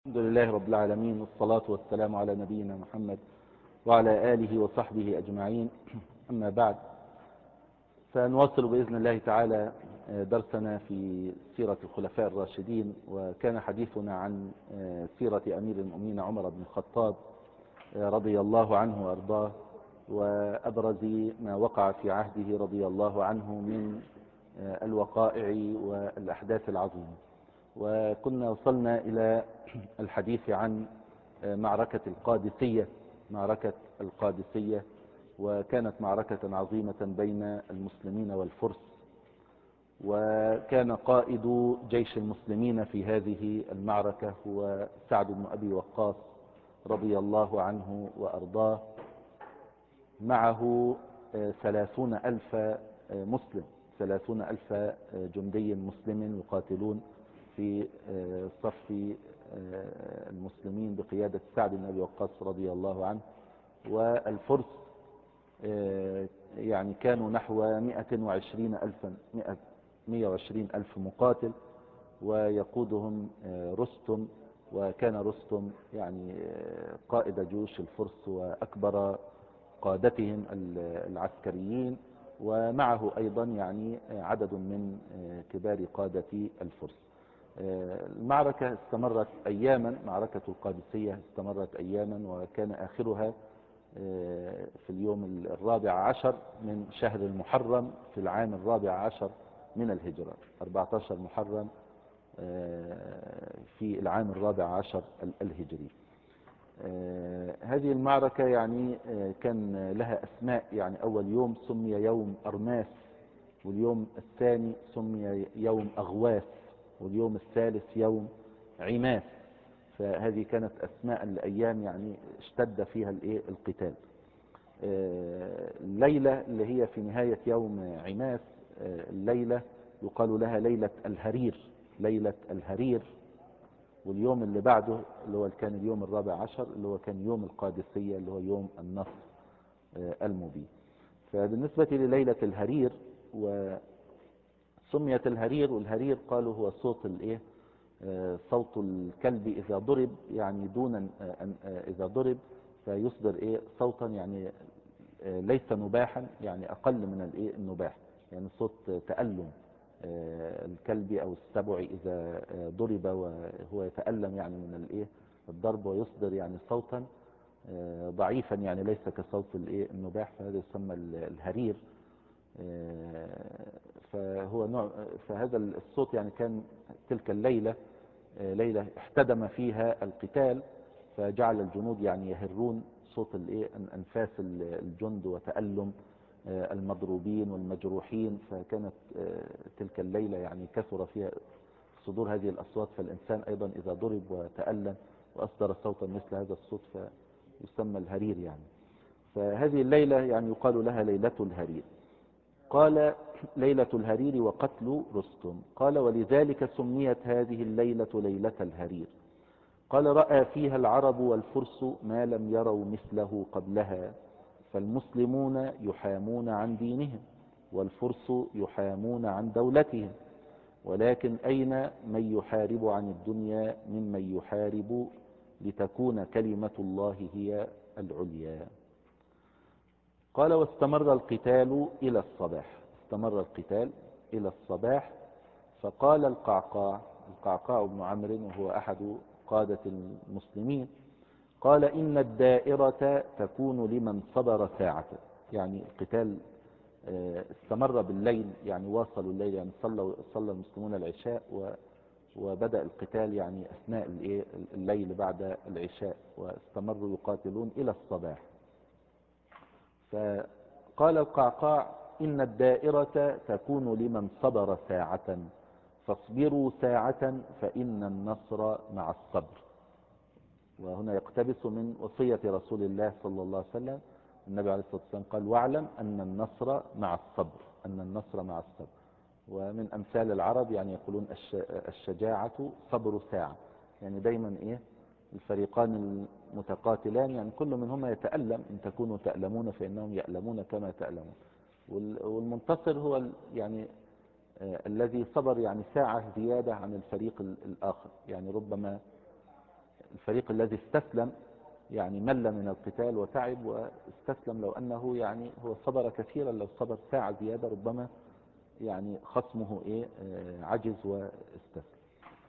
الحمد لله رب العالمين، والصلاة والسلام على نبينا محمد وعلى آله وصحبه أجمعين. أما بعد، سنواصل بإذن الله تعالى درسنا في سيرة الخلفاء الراشدين، وكان حديثنا عن سيرة أمير المؤمنين عمر بن الخطاب رضي الله عنه وأرضاه، وأبرز ما وقع في عهده رضي الله عنه من الوقائع والأحداث العظيمة. وكنا وصلنا إلى الحديث عن معركة القادسية، وكانت معركة عظيمة بين المسلمين والفرس، وكان قائد جيش المسلمين في هذه المعركة هو سعد بن أبي وقاص رضي الله عنه وأرضاه، معه 30,000 مسلم، 30,000 جندي مسلم يقاتلون في صف المسلمين بقيادة سعد بن أبي وقاص رضي الله عنه. والفرس يعني كانوا نحو 120,000 مقاتل، ويقودهم رستم، وكان رستم يعني قائد جيوش الفرس وأكبر قادتهم العسكريين، ومعه أيضا يعني عدد من كبار قادة الفرس. المعركة استمرت أياما، معركة القادسية استمرت أياما، وكان آخرها في اليوم 14 من شهر المحرم في العام 14 من الهجرة، 14 محرم في العام 14 الهجري. هذه المعركة يعني كان لها أسماء، يعني أول يوم سمي يوم أرماس، واليوم الثاني سمي يوم أغواس، واليوم الثالث يوم عماس. فهذه كانت أسماء الأيام يعني اشتد فيها القتال. الليلة اللي هي في نهاية يوم عماس، الليلة يقال لها ليلة الهرير. واليوم اللي بعده اللي هو كان اليوم 14 اللي هو كان يوم القادسية، اللي هو يوم النصر المبين. فبالنسبة لليلة الهرير، وسميت الهرير، والهرير قالوا هو صوت صوت الكلب إذا ضرب، يعني دون إذا ضرب فيصدر صوتا يعني ليس نباحا، يعني أقل من النباح، يعني صوت تألم الكلب أو السبع إذا ضرب وهو يتألم يعني من الضرب، ويصدر يعني صوتا ضعيفا، يعني ليس كصوت النباح، فهذا يسمى الهرير. فهو نوع، فهذا الصوت يعني كان تلك الليلة ليلة احتدم فيها القتال، فجعل الجنود يعني يهرون صوت أنفاس الجند وتألم المضروبين والمجروحين. فكانت تلك الليلة يعني كثر فيها صدور هذه الأصوات، فالإنسان أيضا إذا ضرب وتألم وأصدر صوتا مثل هذا الصوت فيسمى الهرير يعني. فهذه الليلة يعني يقال لها ليلة الهرير. قال ليلة الهرير وقتل رستم، قال ولذلك سميت هذه الليلة ليلة الهرير. قال رأى فيها العرب والفرس ما لم يروا مثله قبلها، فالمسلمون يحامون عن دينهم، والفرس يحامون عن دولتهم، ولكن أين من يحارب عن الدنيا ممن يحارب لتكون كلمة الله هي العليا. قال واستمر القتال إلى الصباح، فقال القعقاع بن عمرو، وهو أحد قادة المسلمين، قال إن الدائرة تكون لمن صبر ساعة. يعني القتال استمر بالليل، يعني واصلوا الليل، يعني صلى المسلمون العشاء وبدأ القتال يعني أثناء الليل بعد العشاء، واستمروا يقاتلون إلى الصباح. فقال القعقاع إن الدائرة تكون لمن صبر ساعة، فاصبروا ساعة فإن النصر مع الصبر. وهنا يقتبس من وصية رسول الله صلى الله عليه وسلم، النبي عليه الصلاة والسلام قال واعلم أن النصر مع الصبر. ومن أمثال العرب يعني يقولون الشجاعة صبر ساعة، يعني دايما الفريقان المتقاتلان يعني كل منهما يتألم، إن تكونوا تألمون فإنهم يألمون كما تألمون. والمنتصر هو يعني الذي صبر يعني ساعة زيادة عن الفريق الآخر، يعني ربما الفريق الذي استسلم يعني مل من القتال وتعب واستسلم، لو أنه يعني هو صبر كثيرا، لو صبر ساعة زيادة ربما يعني خصمه عجز واستسلم.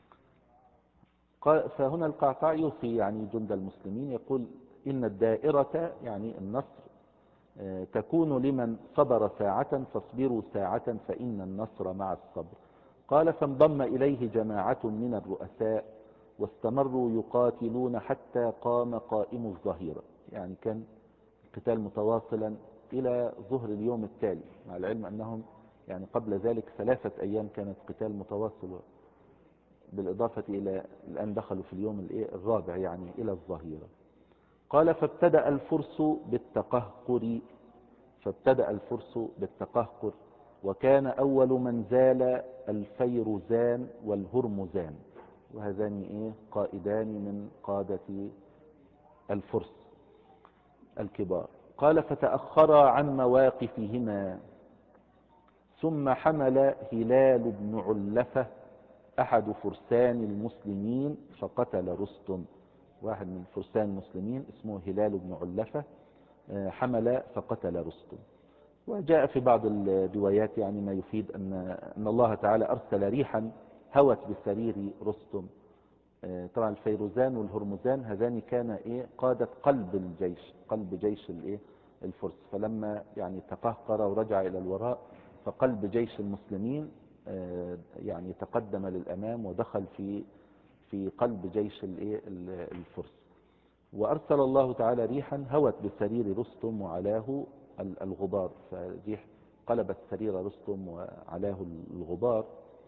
فهنا القعقاع يوصي يعني جند المسلمين، يقول إن الدائرة يعني النصر تكون لمن صبر ساعة، فاصبروا ساعة فإن النصر مع الصبر. قال فانضم إليه جماعة من الرؤساء واستمروا يقاتلون حتى قام قائم الظهيرة، يعني كان القتال متواصلا إلى ظهر اليوم التالي، مع العلم أنهم يعني قبل ذلك 3 أيام كانت قتال متواصل، بالإضافة إلى الآن دخلوا في اليوم الرابع يعني إلى الظهيرة. قال فابتدأ الفرس بالتقهقر، فابتدأ الفرس بالتقهقر، وكان أول من زال الفيرزان والهرمزان، وهذان قائدان من قادة الفرس الكبار. قال فتأخرا عن مواقفهما، ثم حمل هلال بن علفة أحد فرسان المسلمين فقتل رستم، واحد من فرسان المسلمين اسمه هلال بن علفة حمل فقتل رستم. وجاء في بعض الروايات يعني ما يفيد أن الله تعالى أرسل ريحا هوت بسرير رستم. طبعا الفيروزان والهرمزان هذان كان قادة قلب الجيش، قلب جيش الفرس، فلما يعني تقهقر ورجع إلى الوراء فقلب جيش المسلمين يعني تقدم للأمام ودخل في قلب جيش الفرس. وأرسل الله تعالى ريحا هوت بسرير رستم وعلاه الغبار، فريح قلبت سرير رستم وعلاه الغبار.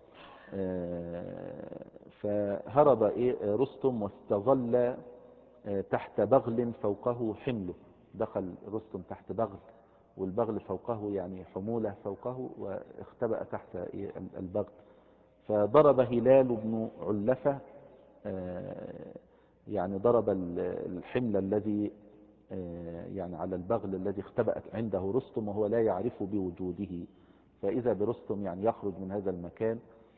فهرب رستم واستظل تحت بغل فوقه حمله، دخل رستم تحت بغل والبغل فوقه يعني حمولة فوقه، واختبأ تحت البغل. فضرب هلال بن علفة يعني ضرب الحمل الذي يعني على البغل الذي اختبأت عنده رستم وهو لا يعرف بوجوده، فإذا برستم يعني يخرج من هذا المكان،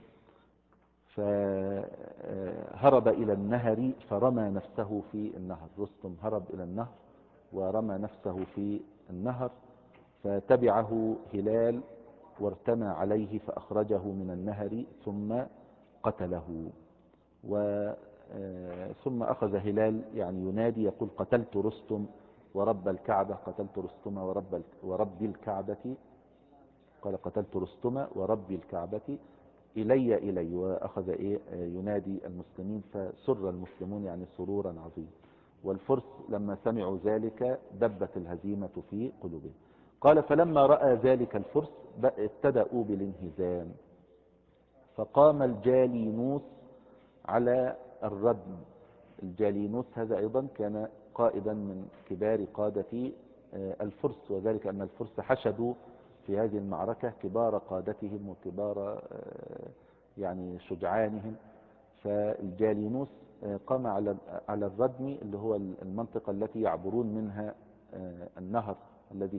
فهرب إلى النهر فرمى نفسه في النهر. رستم هرب إلى النهر ورمى نفسه في النهر، فتبعه هلال وارتمى عليه فأخرجه من النهر ثم قتله. ثم أخذ هلال يعني ينادي يقول قتلت رستم ورب الكعبة، قتلت رستم ورب الكعبة، قال قتلت رستم ورب الكعبة إلي، وأخذ ينادي المسلمين، فسر المسلمون يعني سرورا عظيما. والفرس لما سمعوا ذلك دبت الهزيمة في قلوبهم. قال فلما رأى ذلك الفرس ابتدأوا بالانهزام، فقام الجالينوس على الردم. الجالينوس هذا أيضا كان قائدا من كبار قادة الفرس، وذلك أن الفرس حشدوا في هذه المعركة كبار قادتهم وكبار يعني شجعانهم. فالجالينوس قام على الردم اللي هو المنطقة التي يعبرون منها النهر الذي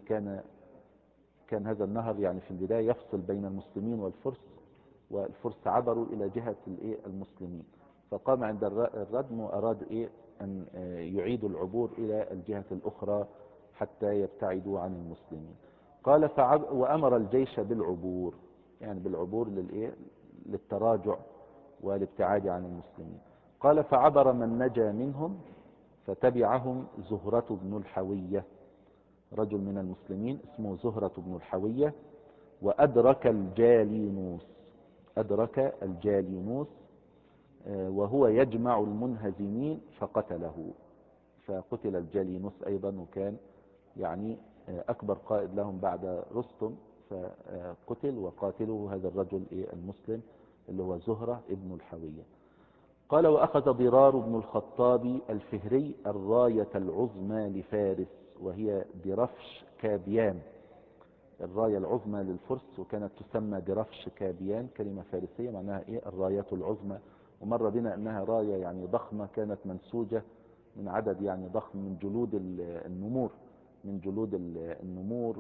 كان هذا النهر يعني في البداية يفصل بين المسلمين والفرس، والفرس عبروا إلى جهة المسلمين، فقام عند الردم وأراد أن يعيدوا العبور إلى الجهة الأخرى حتى يبتعدوا عن المسلمين. قال وأمر الجيش بالعبور، يعني بالعبور للتراجع والابتعاد عن المسلمين. قال فعبر من نجا منهم فتبعهم زهرة بن الحوية، رجل من المسلمين اسمه زهرة بن الحوية، وأدرك الجالينوس، أدرك الجالينوس وهو يجمع المنهزمين فقتله. فقتل الجالينوس أيضا، وكان يعني أكبر قائد لهم بعد رستم، فقتل وقاتله هذا الرجل المسلم اللي هو زهرة ابن الحوية. قال وأخذ ضرار بن الخطاب الفهري الراية العظمى لفارس، وهي درفش كابيان، الراية العظمى للفرس، وكانت تسمى درفش كابيان، كلمة فارسية معناها الراية العظمى. ومر بنا أنها راية يعني ضخمة كانت منسوجة من عدد يعني ضخم من جلود النمور، من جلود النمور،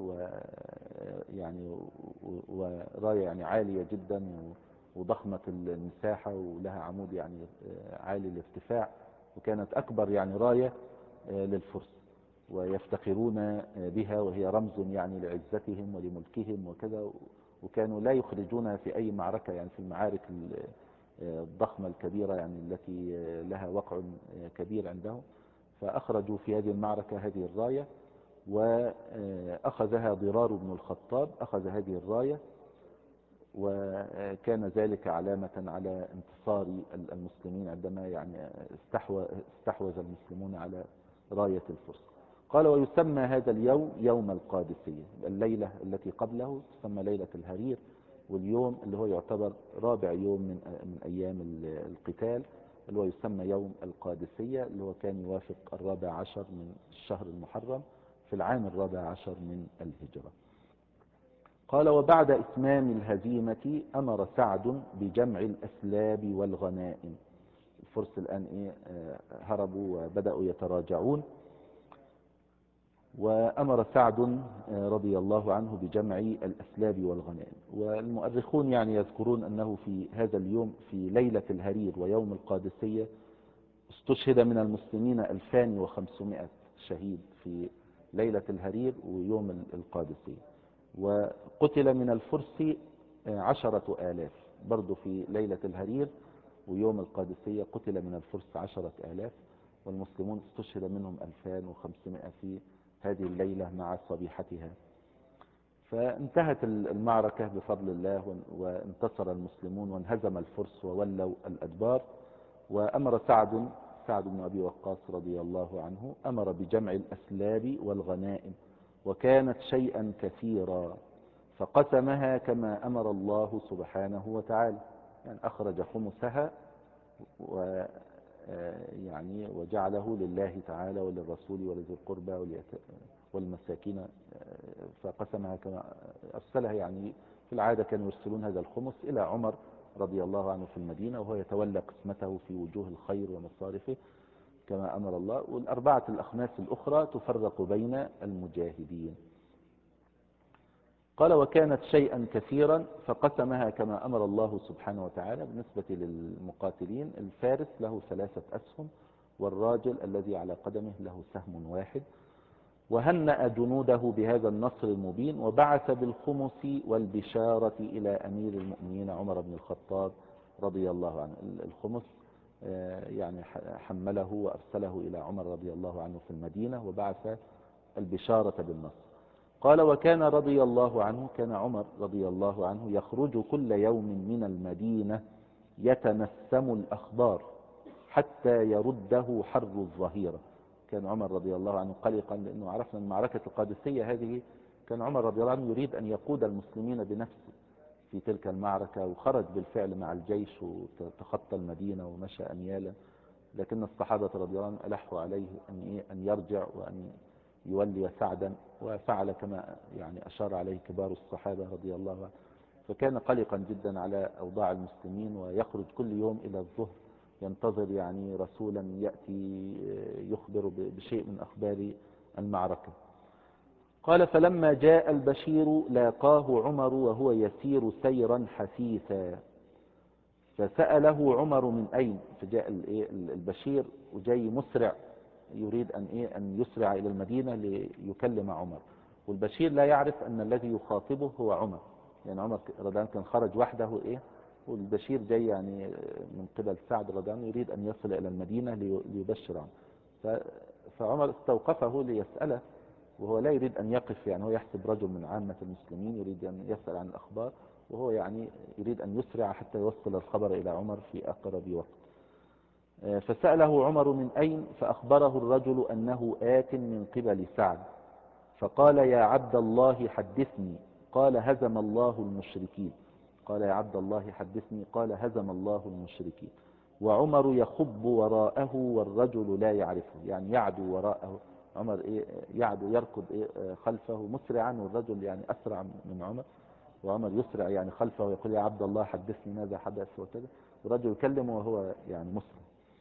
ويعني وراية يعني عالية جدا وضخمة المساحة ولها عمود يعني عالي الارتفاع، وكانت أكبر يعني راية للفرس، ويفتخرون بها، وهي رمز يعني لعزتهم ولملكهم وكذا. وكانوا لا يخرجونها في أي معركة، يعني في المعارك الضخمة الكبيرة يعني التي لها وقع كبير عندهم، فأخرجوا في هذه المعركة هذه الراية، وأخذها ضرار بن الخطاب، أخذ هذه الراية، وكان ذلك علامة على انتصار المسلمين عندما يعني استحوذ المسلمون على راية الفرس. قال: ويسمى هذا اليوم يوم القادسية. الليلة التي قبله تسمى ليلة الهرير، واليوم اللي هو يعتبر رابع يوم من أيام القتال اللي هو يسمى يوم القادسية، اللي هو كان يوافق 14 من الشهر المحرم في العام 14 من الهجرة. قال: وبعد إتمام الهزيمة أمر سعد بجمع الأسلاب والغنائم. الفرس الآن هربوا وبدأوا يتراجعون، وأمر سعد رضي الله عنه بجمع الأسلاب والغنائم. والمؤرخون يعني يذكرون أنه في هذا اليوم في ليلة الهرير ويوم القادسية استشهد من المسلمين 2500 شهيد في ليلة الهرير ويوم القادسية، وقتل من الفرس 10,000 برضو في ليلة الهرير ويوم القادسية. قتل من الفرس 10,000، والمسلمون استشهد منهم 2500 في هذه الليلة مع صبيحتها. فانتهت المعركة بفضل الله، وانتصر المسلمون وانهزم الفرس وولوا الأدبار. وأمر سعد بن أبي وقاص رضي الله عنه أمر بجمع الأسلاب والغنائم، وكانت شيئا كثيرا، فقسمها كما أمر الله سبحانه وتعالى، يعني أخرج خمسها يعني وجعله لله تعالى وللرسول ولذي القربى والمساكين، فقسمها كما أرسلها. يعني في العادة كانوا يرسلون هذا الخمس إلى عمر رضي الله عنه في المدينة، وهو يتولى قسمته في وجوه الخير ومصارفه كما أمر الله، والأربعة الأخماس الأخرى تفرق بين المجاهدين. قال: وكانت شيئا كثيرا فقسمها كما أمر الله سبحانه وتعالى. بالنسبة للمقاتلين، الفارس له 3 أسهم، والراجل الذي على قدمه له سهم واحد. وهنأ جنوده بهذا النصر المبين، وبعث بالخمس والبشارة إلى أمير المؤمنين عمر بن الخطاب رضي الله عنه. الخمس يعني حمله وأرسله إلى عمر رضي الله عنه في المدينة، وبعث البشارة بالنصر. قال: وكان رضي الله عنه، كان عمر رضي الله عنه يخرج كل يوم من المدينة يتنسم الأخبار حتى يرده حر الظهيرة. كان عمر رضي الله عنه قلقا، لأنه عرفنا أن معركة القادسية هذه كان عمر رضي الله عنه يريد أن يقود المسلمين بنفسه في تلك المعركة، وخرج بالفعل مع الجيش وتخطى المدينة ومشى أميالا، لكن الصحابة رضي الله عنهم ألحوا عليه أن يرجع وأن يولي سعدا، وفعل كما يعني أشار عليه كبار الصحابة رضي الله عنه. فكان قلقا جدا على أوضاع المسلمين، ويخرج كل يوم إلى الظهر ينتظر يعني رسولا يأتي يخبر بشيء من أخبار المعركة. قال: فلما جاء البشير لاقاه عمر وهو يسير سيرا حثيثا، فسأله عمر من أين. فجاء البشير وجاي مسرع، يريد أن يسرع إلى المدينة ليكلم عمر، والبشير لا يعرف أن الذي يخاطبه هو عمر. يعني عمر رضي الله عنه كان خرج وحده والبشير جاي يعني من قبل سعد رضي الله عنه يريد أن يصل إلى المدينة ليبشر عنه. فعمر استوقفه ليسأله، وهو لا يريد أن يقف، يعني هو يحسب رجل من عامة المسلمين يريد أن يسأل عن الأخبار، وهو يعني يريد أن يسرع حتى يوصل الخبر إلى عمر في أقرب وقت. فسأله عمر من أين، فأخبره الرجل أنه آت من قبل سعد، فقال: يا عبد الله حدثني. قال: هزم الله المشركين. قال: يا عبد الله حدثني. قال: هزم الله المشركين. وعمر يخب وراءه والرجل لا يعرفه، يعني يعدو وراءه عمر، يعدو يركض خلفه مسرعا، والرجل يعني أسرع من عمر، وعمر يسرع يعني خلفه ويقول: يا عبد الله حدثني ماذا حدث وكذا، والرجل يكلمه وهو يعني مسرع.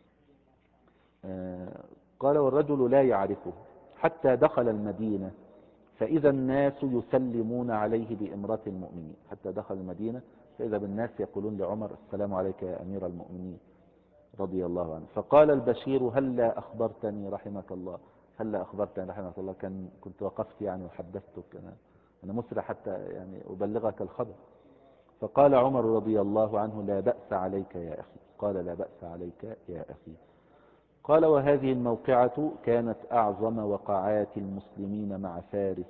قال: والرجل لا يعرفه حتى دخل المدينة، فإذا الناس يسلمون عليه بإمرة المؤمنين. حتى دخل المدينة فإذا بالناس يقولون لعمر: السلام عليك يا أمير المؤمنين. رضي الله عنه. فقال البشير هلا أخبرتني رحمك الله، هلا أخبرتني رحمك الله، كنت وقفت يعني وحدثتك، أنا مسرع حتى يعني أبلغك الخبر. فقال عمر رضي الله عنه لا بأس عليك يا أخي، قال لا بأس عليك يا أخي. قال وهذه الموقعة كانت أعظم وقعات المسلمين مع فارس،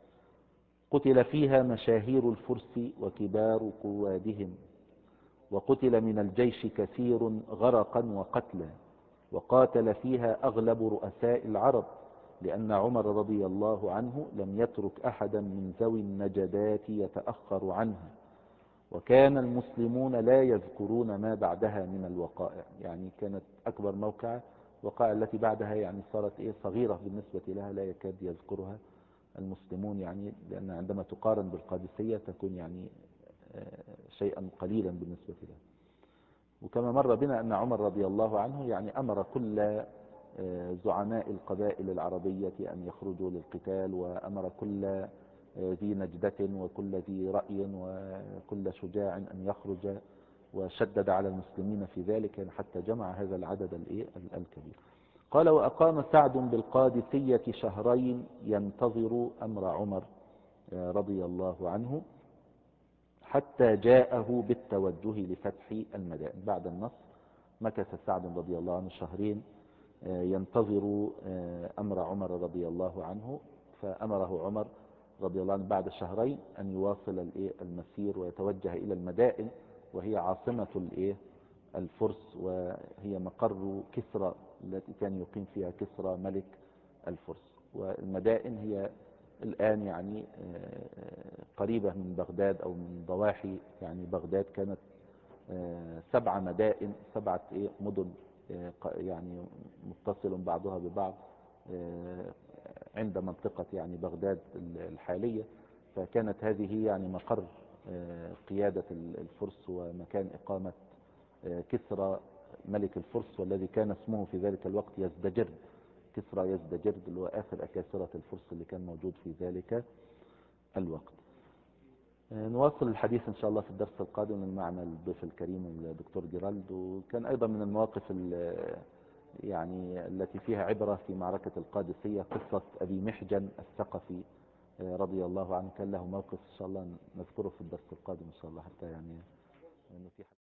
قتل فيها مشاهير الفرس وكبار قوادهم، وقتل من الجيش كثير غرقا وقتلا، وقاتل فيها أغلب رؤساء العرب، لأن عمر رضي الله عنه لم يترك أحدا من ذوي النجدات يتأخر عنها، وكان المسلمون لا يذكرون ما بعدها من الوقائع. يعني كانت أكبر موقعة، الوقائع التي بعدها يعني صارت صغيرة بالنسبة لها، لا يكاد يذكرها المسلمون، يعني لأن عندما تقارن بالقادسية تكون يعني شيئا قليلا بالنسبة لها. وكما مر بنا أن عمر رضي الله عنه يعني أمر كل زعماء القبائل العربية أن يخرجوا للقتال، وأمر كل ذي نجدة وكل ذي رأي وكل شجاع أن يخرج، وشدد على المسلمين في ذلك يعني حتى جمع هذا العدد الكبير. قال وأقام سعد بالقادسية شهرين ينتظر أمر عمر رضي الله عنه، حتى جاءه بالتوجه لفتح المدائن. بعد النصر مكث سعد رضي الله عنه شهرين ينتظر أمر عمر رضي الله عنه، فأمره عمر رضي الله عنه بعد شهرين أن يواصل المسير ويتوجه إلى المدائن، وهي عاصمة الفرس، وهي مقر كسرى التي كان يقيم فيها كسرى ملك الفرس. والمدائن هي الآن يعني قريبة من بغداد أو من ضواحي يعني بغداد. كانت 7 مدائن، 7 مدن يعني متصل بعضها ببعض عند منطقة يعني بغداد الحالية. فكانت هذه يعني مقر قيادة الفرس ومكان إقامة كسرى ملك الفرس، والذي كان اسمه في ذلك الوقت يزدجرد، كسرى يزدجرد، اللي هو آخر أكاسرة الفرس اللي كان موجود في ذلك الوقت. نواصل الحديث إن شاء الله في الدرس القادم معنا الضيف الكريم الدكتور جيرالد. وكان أيضا من المواقف يعني التي فيها عبرة في معركة القادسية قصة أبي محجن الثقفي رضي الله عنه، كان له موقف إن شاء الله نذكره في الدرس القادم إن شاء الله، حتى يعني نتيح